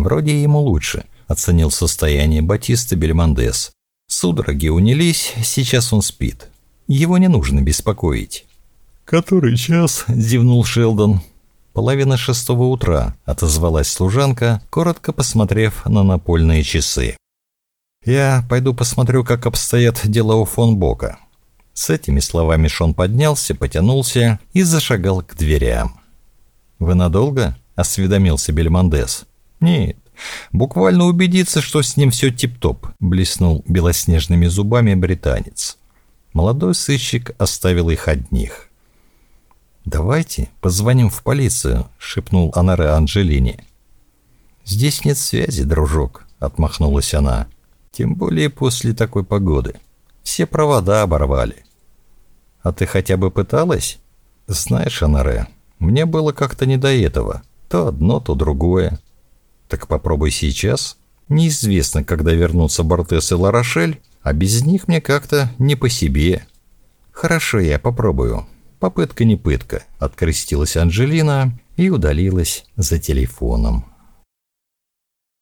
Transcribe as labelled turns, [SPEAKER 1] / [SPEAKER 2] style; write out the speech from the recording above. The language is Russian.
[SPEAKER 1] «Вроде ему лучше», — оценил состояние Батиста Бельмондес. «Судороги унялись, сейчас он спит. Его не нужно беспокоить». «Который час?» — зевнул Шелдон. 5:30 утра, — отозвалась служанка, коротко посмотрев на напольные часы. «Я пойду посмотрю, как обстоят дела у фон Бока». С этими словами Шон поднялся, потянулся и зашагал к дверям. «Вы надолго?» — осведомился Бельмондес. «Нет, буквально убедиться, что с ним все тип-топ», — блеснул белоснежными зубами британец. Молодой сыщик оставил их одних. «Давайте позвоним в полицию», — шепнул Анаре Анджелине. «Здесь нет связи, дружок», — отмахнулась она. «Тем более после такой погоды. Все провода оборвали». «А ты хотя бы пыталась?» «Знаешь, Анаре, мне было как-то не до этого. То одно, то другое». «Так попробуй сейчас. Неизвестно, когда вернутся Бортес и Ларошель, а без них мне как-то не по себе». «Хорошо, я попробую. Попытка не пытка», — открестилась Анджелина и удалилась за телефоном.